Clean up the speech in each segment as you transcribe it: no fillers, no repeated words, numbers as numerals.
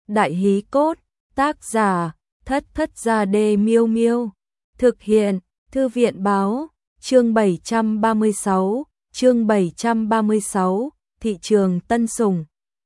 Đại hí cốt, tác giả, Thất Thất Gia Đê Miêu Miêu. Thực hiện, Thư viện báo, chương 736, thị trường Tân Sùng.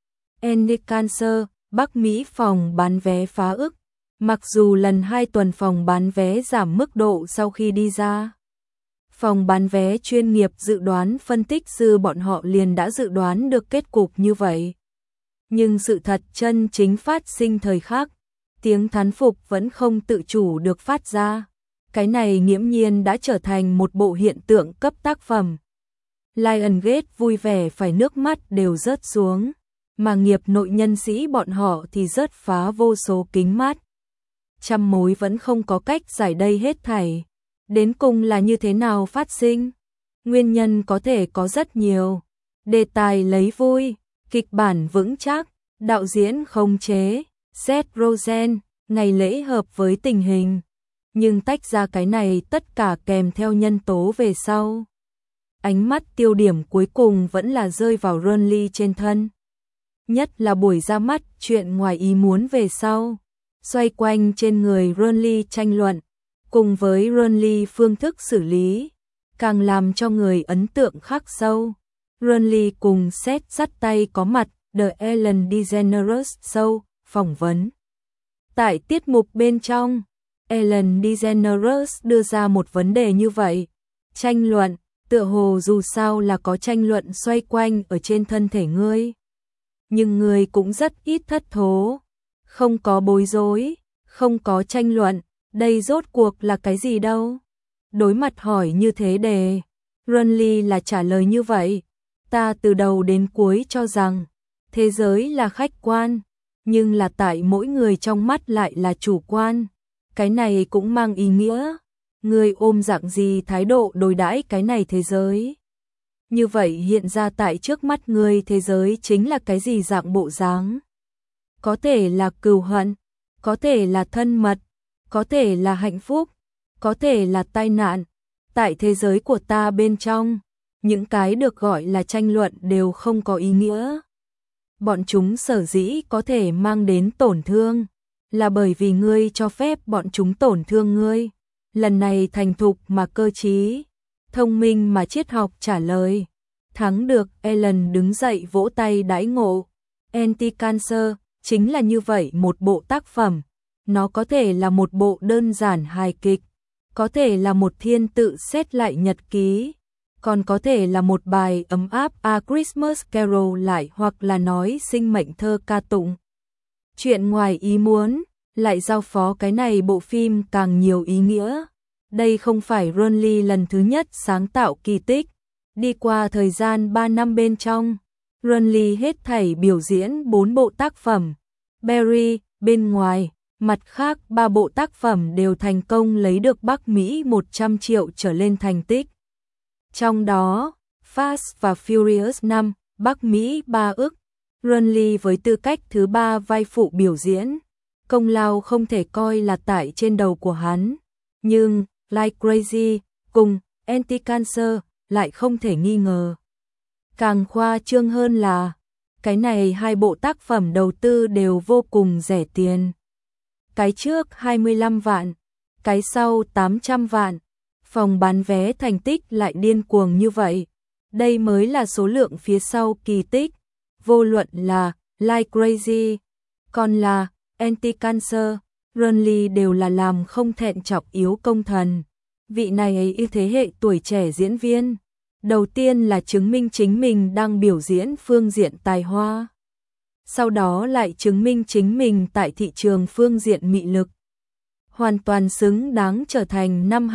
Andy Cancer, Bắc Mỹ phòng bán vé phá ức. Mặc dù lần 2 tuần phòng bán vé giảm mức độ sau khi đi ra, phòng bán vé chuyên nghiệp dự đoán phân tích sư bọn họ liền đã dự đoán được kết cục như vậy. Nhưng sự thật chân chính phát sinh thời khắc, tiếng thán phục vẫn không tự chủ được phát ra. Cái này nghiễm nhiên đã trở thành một bộ hiện tượng cấp tác phẩm. Lionsgate vui vẻ phải nước mắt đều rớt xuống, mà nghiệp nội nhân sĩ bọn họ thì rớt phá vô số kính mắt. Trăm mối vẫn không có cách giải đây hết thảy. Đến cùng là như thế nào phát sinh? Nguyên nhân có thể có rất nhiều. Đề tài lấy vui, kịch bản vững chắc, đạo diễn khống chế, Seth Rogen, ngày lễ hợp với tình hình. Nhưng tách ra cái này tất cả kèm theo nhân tố về sau. Ánh mắt tiêu điểm cuối cùng vẫn là rơi vào Ronly trên thân. Nhất là buổi ra mắt chuyện ngoài ý muốn về sau. Xoay quanh trên người Ronly tranh luận, cùng với Ronly phương thức xử lý, càng làm cho người ấn tượng khắc sâu. Ronly cùng Seth dắt tay có mặt The Ellen DeGeneres Show, phỏng vấn. Tại tiết mục bên trong, Ellen DeGeneres đưa ra một vấn đề như vậy. Tranh luận, tựa hồ dù sao là có tranh luận xoay quanh ở trên thân thể ngươi. Nhưng ngươi cũng rất ít thất thố. Không có bối rối, không có tranh luận, đây rốt cuộc là cái gì đâu? Đối mặt hỏi như thế đề, Ronly là trả lời như vậy. Ta từ đầu đến cuối cho rằng, thế giới là khách quan, nhưng là tại mỗi người trong mắt lại là chủ quan. Cái này cũng mang ý nghĩa, người ôm dạng gì thái độ đối đãi cái này thế giới. Như vậy hiện ra tại trước mắt người thế giới chính là cái gì dạng bộ dáng? Có thể là cừu hận, có thể là thân mật, có thể là hạnh phúc, có thể là tai nạn. Tại thế giới của ta bên trong, những cái được gọi là tranh luận đều không có ý nghĩa. Bọn chúng sở dĩ có thể mang đến tổn thương, là bởi vì ngươi cho phép bọn chúng tổn thương ngươi. Lần này thành thục mà cơ trí, thông minh mà triết học trả lời. Thắng được, Ellen đứng dậy vỗ tay đãi ngộ. Andy Cancer chính là như vậy một bộ tác phẩm. Nó có thể là một bộ đơn giản hài kịch, có thể là một thiên tự xét lại nhật ký, còn có thể là một bài ấm áp A Christmas Carol lại, hoặc là nói sinh mệnh thơ ca tụng. Chuyện ngoài ý muốn, lại giao phó cái này bộ phim càng nhiều ý nghĩa. Đây không phải Ronly lần thứ nhất sáng tạo kỳ tích. Đi qua thời gian 3 năm bên trong, Ronly hết thảy biểu diễn 4 bộ tác phẩm. Barry, bên ngoài, mặt khác 3 bộ tác phẩm đều thành công lấy được Bắc Mỹ 100 triệu trở lên thành tích. Trong đó, Fast và Furious 5, Bắc Mỹ 3 ức. Ronly với tư cách thứ 3 vai phụ biểu diễn, công lao không thể coi là tại trên đầu của hắn. Nhưng, Like Crazy, cùng Andy Cancer lại không thể nghi ngờ. Càng khoa trương hơn là, cái này 2 bộ tác phẩm đầu tư đều vô cùng rẻ tiền. Cái trước 25 vạn, cái sau 800 vạn. Phòng bán vé thành tích lại điên cuồng như vậy. Đây mới là số lượng phía sau kỳ tích. Vô luận là Like Crazy, còn là Andy Cancer, Ronly đều là làm không thẹn chọc yếu công thần. Vị này ấy thế hệ tuổi trẻ diễn viên. Đầu tiên là chứng minh chính mình đang biểu diễn phương diện tài hoa. Sau đó lại chứng minh chính mình tại thị trường phương diện mị lực. Hoàn toàn xứng đáng trở thành năm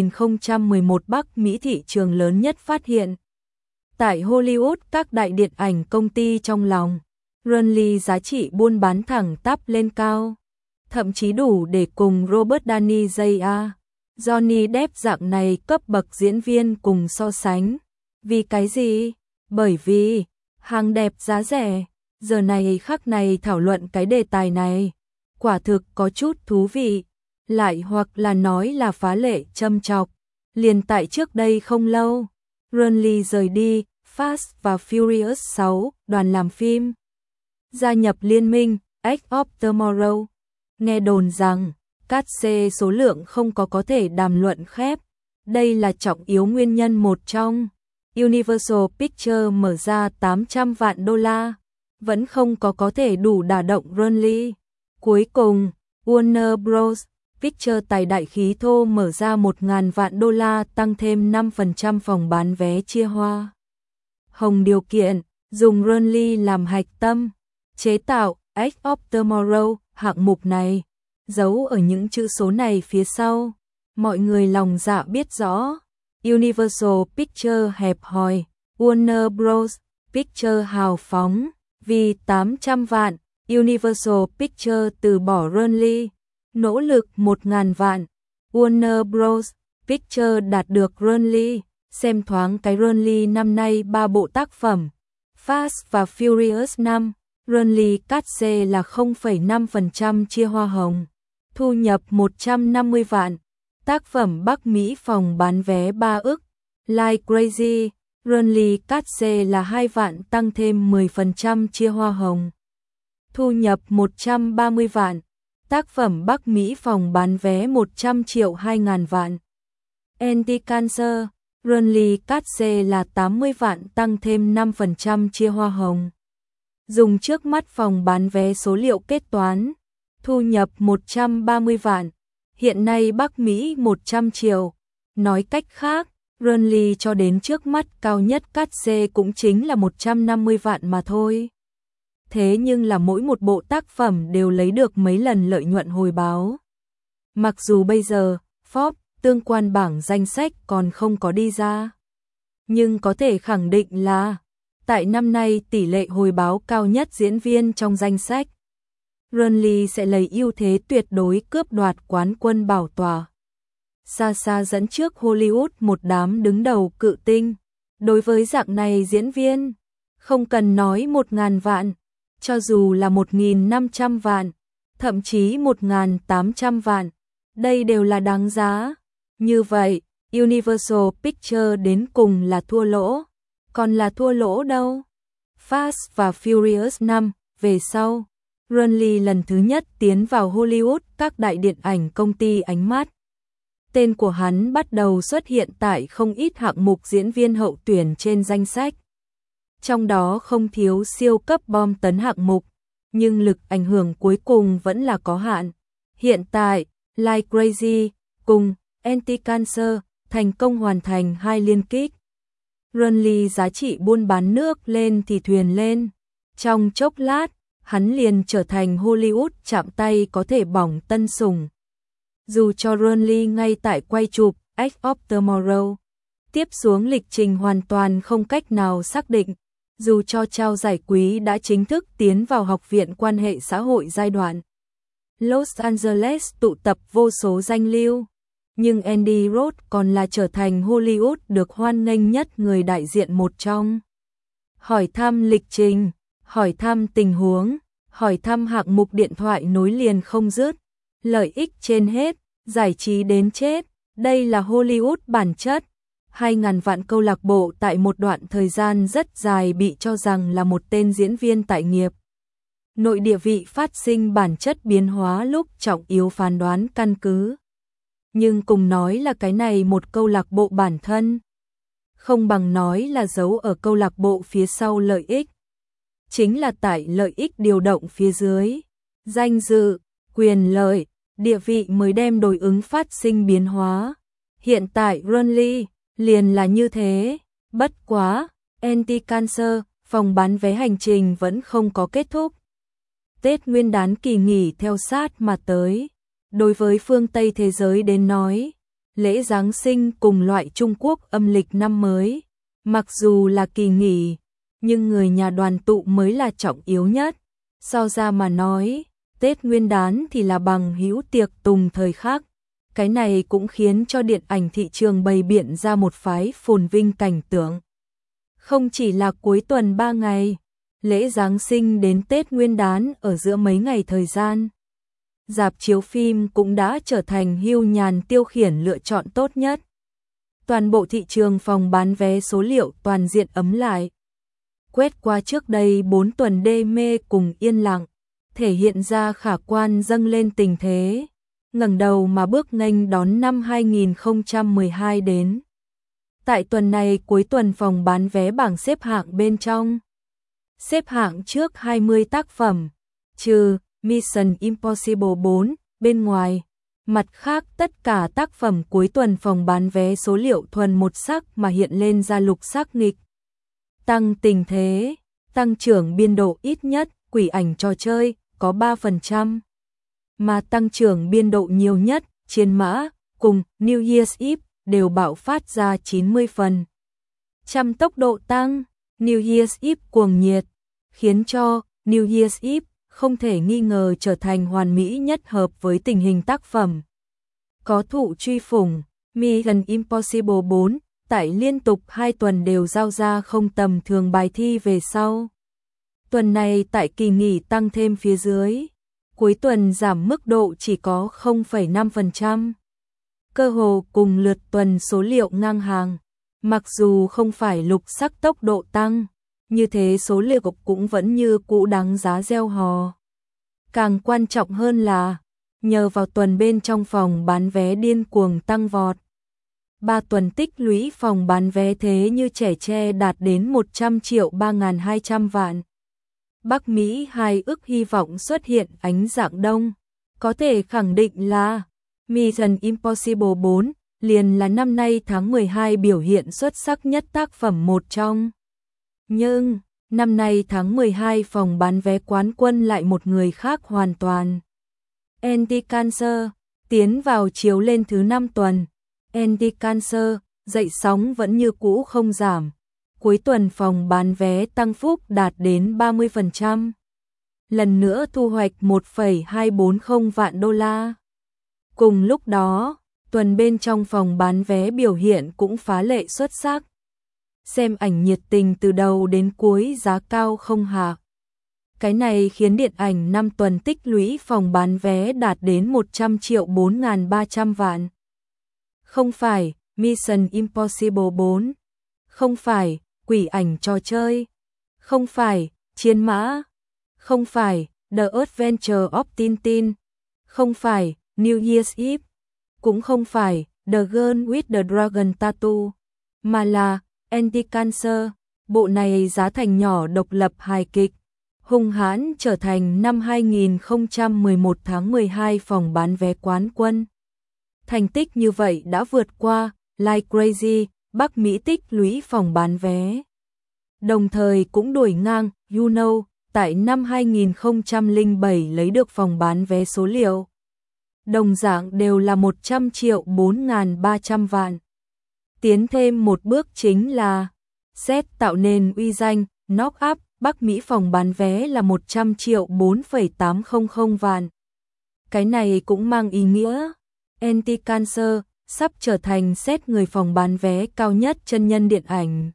2011 Bắc Mỹ thị trường lớn nhất phát hiện. Tại Hollywood các đại điện ảnh công ty trong lòng, Ronly giá trị buôn bán thẳng tắp lên cao. Thậm chí đủ để cùng Robert Downey Jr., Johnny Depp dạng này cấp bậc diễn viên cùng so sánh. Vì cái gì? Bởi vì hàng đẹp giá rẻ. Giờ này khắc này thảo luận cái đề tài này, quả thực có chút thú vị. Lại hoặc là nói là phá lệ châm chọc. Liền tại trước đây không lâu, Ronly rời đi Fast và Furious 6 đoàn làm phim. Gia nhập liên minh, Edge of Tomorrow. Nghe đồn rằng, cát xê số lượng không có thể đàm luận khép. Đây là trọng yếu nguyên nhân một trong. Universal Pictures mở ra 800 vạn đô la, vẫn không có thể đủ đả động Burnley. Cuối cùng, Warner Bros. Pictures tài đại khí thô mở ra 1.000 vạn đô la tăng thêm 5% phòng bán vé chia hoa hồng điều kiện, dùng Burnley làm hạch tâm, chế tạo Edge of Tomorrow. Hạng mục này, giấu ở những chữ số này phía sau, mọi người lòng dạ biết rõ. Universal Pictures hẹp hòi, Warner Bros. Pictures hào phóng, vì 800 vạn, Universal Pictures từ bỏ Burnley, nỗ lực 1.000 vạn, Warner Bros. Pictures đạt được Burnley. Xem thoáng cái Burnley năm nay 3 bộ tác phẩm, Fast và Furious 5, Burnley cát xê là 0,5% chia hoa hồng, thu nhập 150 vạn. Tác phẩm Bắc Mỹ phòng bán vé 3 ức, Like Crazy, Burnley cát xê là 2 vạn tăng thêm 10% chia hoa hồng, thu nhập 130 vạn. Tác phẩm Bắc Mỹ phòng bán vé 100 triệu 2.000 vạn. Anti-Cancer, Burnley cát xê là 80 vạn tăng thêm 5% chia hoa hồng. Dùng trước mắt phòng bán vé số liệu kết toán, thu nhập 130 vạn. Hiện nay Bắc Mỹ 100 triệu. Nói cách khác, Burnley cho đến trước mắt cao nhất cát xê cũng chính là 150 vạn mà thôi. Thế nhưng là mỗi một bộ tác phẩm đều lấy được mấy lần lợi nhuận hồi báo. Mặc dù bây giờ, Forbes, tương quan bảng danh sách còn không có đi ra, nhưng có thể khẳng định là, tại năm nay tỷ lệ hồi báo cao nhất diễn viên trong danh sách, Burnley sẽ lấy ưu thế tuyệt đối cướp đoạt quán quân bảo tòa. Xa xa dẫn trước Hollywood một đám đứng đầu cự tinh. Đối với dạng này diễn viên, không cần nói 1.000 vạn, cho dù là 1.500 vạn, thậm chí 1.800 vạn, đây đều là đáng giá. Như vậy, Universal Pictures đến cùng là thua lỗ, còn là thua lỗ đâu. Fast và Furious 5, về sau, Burnley lần thứ nhất tiến vào Hollywood các đại điện ảnh công ty ánh mắt. Tên của hắn bắt đầu xuất hiện tại không ít hạng mục diễn viên hậu tuyển trên danh sách. Trong đó không thiếu siêu cấp bom tấn hạng mục, nhưng lực ảnh hưởng cuối cùng vẫn là có hạn. Hiện tại, Like Crazy cùng Anti-Cancer thành công hoàn thành 2 liên kích. Burnley giá trị buôn bán nước lên thì thuyền lên. Trong chốc lát, hắn liền trở thành Hollywood chạm tay có thể bỏng tân sủng. Dù cho Burnley ngay tại quay chụp Edge of Tomorrow, tiếp xuống lịch trình hoàn toàn không cách nào xác định. Dù cho trao giải quý đã chính thức tiến vào Học viện Quan hệ xã hội giai đoạn Los Angeles tụ tập vô số danh lưu, nhưng Andy Roth còn là trở thành Hollywood được hoan nghênh nhất người đại diện một trong. Hỏi thăm lịch trình, hỏi thăm tình huống, hỏi thăm hạng mục điện thoại nối liền không dứt, lợi ích trên hết, giải trí đến chết, đây là Hollywood bản chất. 2.000 vạn câu lạc bộ tại một đoạn thời gian rất dài bị cho rằng là một tên diễn viên tại nghiệp. Nội địa vị phát sinh bản chất biến hóa lúc trọng yếu phán đoán căn cứ. Nhưng cùng nói là cái này một câu lạc bộ bản thân, không bằng nói là giấu ở câu lạc bộ phía sau lợi ích. Chính là tại lợi ích điều động phía dưới, danh dự, quyền lợi, địa vị mới đem đối ứng phát sinh biến hóa. Hiện tại Burnley liền là như thế, bất quá, Anti-Cancer, phòng bán vé hành trình vẫn không có kết thúc. Tết Nguyên đán kỳ nghỉ theo sát mà tới. Đối với phương Tây thế giới đến nói, lễ Giáng sinh cùng loại Trung Quốc âm lịch năm mới, mặc dù là kỳ nghỉ, nhưng người nhà đoàn tụ mới là trọng yếu nhất. So ra mà nói, Tết Nguyên đán thì là bằng hữu tiệc tùng thời khắc. Cái này cũng khiến cho điện ảnh thị trường bày biện ra một phái phồn vinh cảnh tượng. Không chỉ là cuối tuần 3 ngày, lễ Giáng sinh đến Tết Nguyên đán ở giữa mấy ngày thời gian. Rạp chiếu phim cũng đã trở thành hưu nhàn tiêu khiển lựa chọn tốt nhất. Toàn bộ thị trường phòng bán vé số liệu toàn diện ấm lại. Quét qua trước đây 4 tuần đê mê cùng yên lặng, thể hiện ra khả quan dâng lên tình thế, ngẩng đầu mà bước nghênh đón năm 2012 đến. Tại tuần này cuối tuần phòng bán vé bảng xếp hạng bên trong. Xếp hạng trước 20 tác phẩm, trừ Mission Impossible 4 bên ngoài. Mặt khác tất cả tác phẩm cuối tuần phòng bán vé số liệu thuần một sắc mà hiện lên ra lục sắc nghịch. Tăng tình thế, tăng trưởng biên độ ít nhất, Quỷ ảnh trò chơi, có 3%. Mà tăng trưởng biên độ nhiều nhất, Chiến mã, cùng New Year's Eve, đều bạo phát ra 90 phần. Trăm tốc độ tăng, New Year's Eve cuồng nhiệt, khiến cho New Year's Eve không thể nghi ngờ trở thành hoàn mỹ nhất hợp với tình hình tác phẩm. Có thụ truy phủng, Mission Impossible 4, tại liên tục 2 tuần đều giao ra không tầm thường bài thi về sau. Tuần này tại kỳ nghỉ tăng thêm phía dưới, cuối tuần giảm mức độ chỉ có 0,5%. Cơ hồ cùng lượt tuần số liệu ngang hàng, mặc dù không phải lục sắc tốc độ tăng, như thế số liệu cũng vẫn như cũ đáng giá gieo hò. Càng quan trọng hơn là, nhờ vào tuần bên trong phòng bán vé điên cuồng tăng vọt. 3 tuần tích lũy phòng bán vé thế như trẻ tre đạt đến 100 triệu 3.200 vạn. Bắc Mỹ 2 ức hy vọng xuất hiện ánh dạng đông. Có thể khẳng định là Mission Impossible 4 liền là năm nay tháng 12 biểu hiện xuất sắc nhất tác phẩm một trong. Nhưng, năm nay tháng 12 phòng bán vé quán quân lại một người khác hoàn toàn. Anti-Cancer, tiến vào chiếu lên thứ 5 tuần. Anti-Cancer, dậy sóng vẫn như cũ không giảm. Cuối tuần phòng bán vé tăng phúc đạt đến 30%. Lần nữa thu hoạch 1,240 vạn đô la. Cùng lúc đó, tuần bên trong phòng bán vé biểu hiện cũng phá lệ xuất sắc. Xem ảnh nhiệt tình từ đầu đến cuối, giá cao không hạ. Cái này khiến điện ảnh 5 tuần tích lũy phòng bán vé đạt đến 100 triệu 4.300 vạn. Không phải Mission Impossible 4, không phải Quỷ ảnh trò chơi, không phải Chiến mã, không phải The Adventure of Tintin, không phải New Year's Eve, cũng không phải The Girl with the Dragon Tattoo, mà là Anti-Cancer. Bộ này giá thành nhỏ độc lập hài kịch, hung hãn trở thành năm 2011 tháng 12 phòng bán vé quán quân. Thành tích như vậy đã vượt qua Like Crazy, Bắc Mỹ tích lũy phòng bán vé. Đồng thời cũng đuổi ngang You Know, tại năm 2007 lấy được phòng bán vé số liệu. Đồng dạng đều là 100 triệu 4.300 vạn. Tiến thêm một bước chính là xét tạo nên uy danh, Knock Up, Bắc Mỹ phòng bán vé là 100 triệu 4,800 vạn. Cái này cũng mang ý nghĩa Anti-Cancer sắp trở thành xét người phòng bán vé cao nhất chân nhân điện ảnh.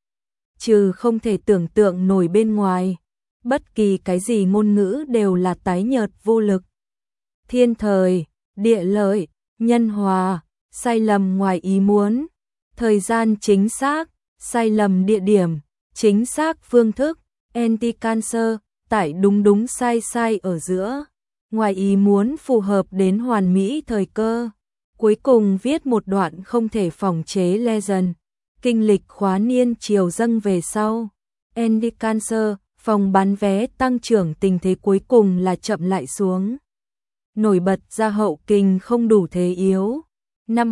Trừ không thể tưởng tượng nổi bên ngoài, bất kỳ cái gì ngôn ngữ đều là tái nhợt vô lực. Thiên thời, địa lợi, nhân hòa, sai lầm ngoài ý muốn, thời gian chính xác, sai lầm địa điểm, chính xác phương thức, Anti-Cancer, tại đúng sai sai ở giữa, ngoài ý muốn phù hợp đến hoàn mỹ thời cơ. Cuối cùng viết một đoạn không thể phỏng chế legend, kinh lịch khóa niên chiều dâng về sau. Anti-Cancer, phòng bán vé tăng trưởng tình thế cuối cùng là chậm lại xuống. Nổi bật ra hậu kình không đủ thế yếu. Năm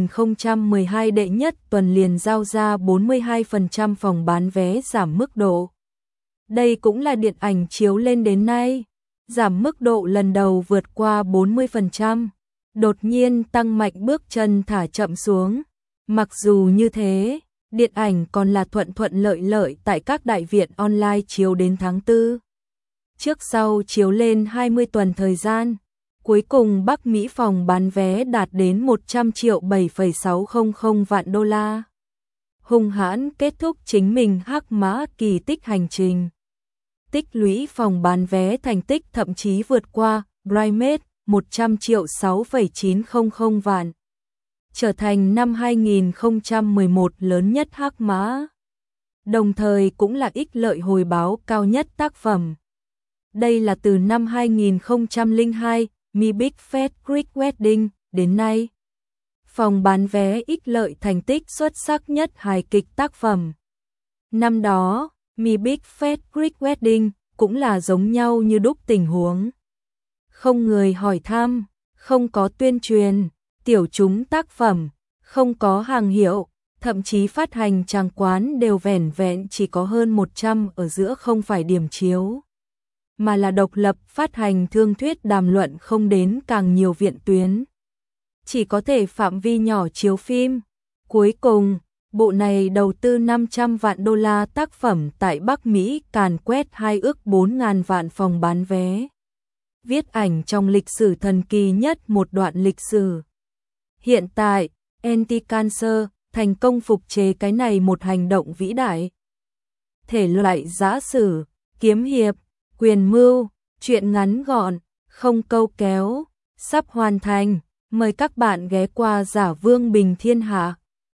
2012 đệ nhất tuần liền giao ra 42% phòng bán vé giảm mức độ. Đây cũng là điện ảnh chiếu lên đến nay, giảm mức độ lần đầu vượt qua 40%. Đột nhiên tăng mạnh bước chân thả chậm xuống. Mặc dù như thế, điện ảnh còn là thuận lợi tại các đại viện online chiếu đến tháng 4. Trước sau chiếu lên 20 tuần thời gian. Cuối cùng Bắc Mỹ phòng bán vé đạt đến 100 triệu 7,600 vạn đô la. Hung hãn kết thúc chính mình hắc mã kỳ tích hành trình. Tích lũy phòng bán vé thành tích thậm chí vượt qua Bridesmaids 100 triệu 6,900 vạn. Trở thành năm 2011 lớn nhất hắc mã. Đồng thời cũng là ích lợi hồi báo cao nhất tác phẩm. Đây là từ năm 2002, Mi Big Fat Greek Wedding, đến nay. Phòng bán vé ích lợi thành tích xuất sắc nhất hài kịch tác phẩm. Năm đó, Mi Big Fat Greek Wedding cũng là giống nhau như đúc tình huống. Không người hỏi thăm, không có tuyên truyền, tiểu chúng tác phẩm, không có hàng hiệu, thậm chí phát hành trang quán đều vẻn vẹn chỉ có hơn 100 ở giữa, không phải điểm chiếu, mà là độc lập phát hành thương thuyết đàm luận, không đến càng nhiều viện tuyến. Chỉ có thể phạm vi nhỏ chiếu phim. Cuối cùng, bộ này đầu tư 500 vạn đô la tác phẩm tại Bắc Mỹ càn quét 2 ước 4.000 vạn phòng bán vé. Viết ảnh trong lịch sử thần kỳ nhất một đoạn lịch sử. Hiện tại, Anti-Cancer thành công phục chế cái này một hành động vĩ đại. Thể loại giã sử, kiếm hiệp, quyền mưu, truyện ngắn gọn, không câu kéo, sắp hoàn thành. Mời các bạn ghé qua Giả Vương Bình Thiên Hạ.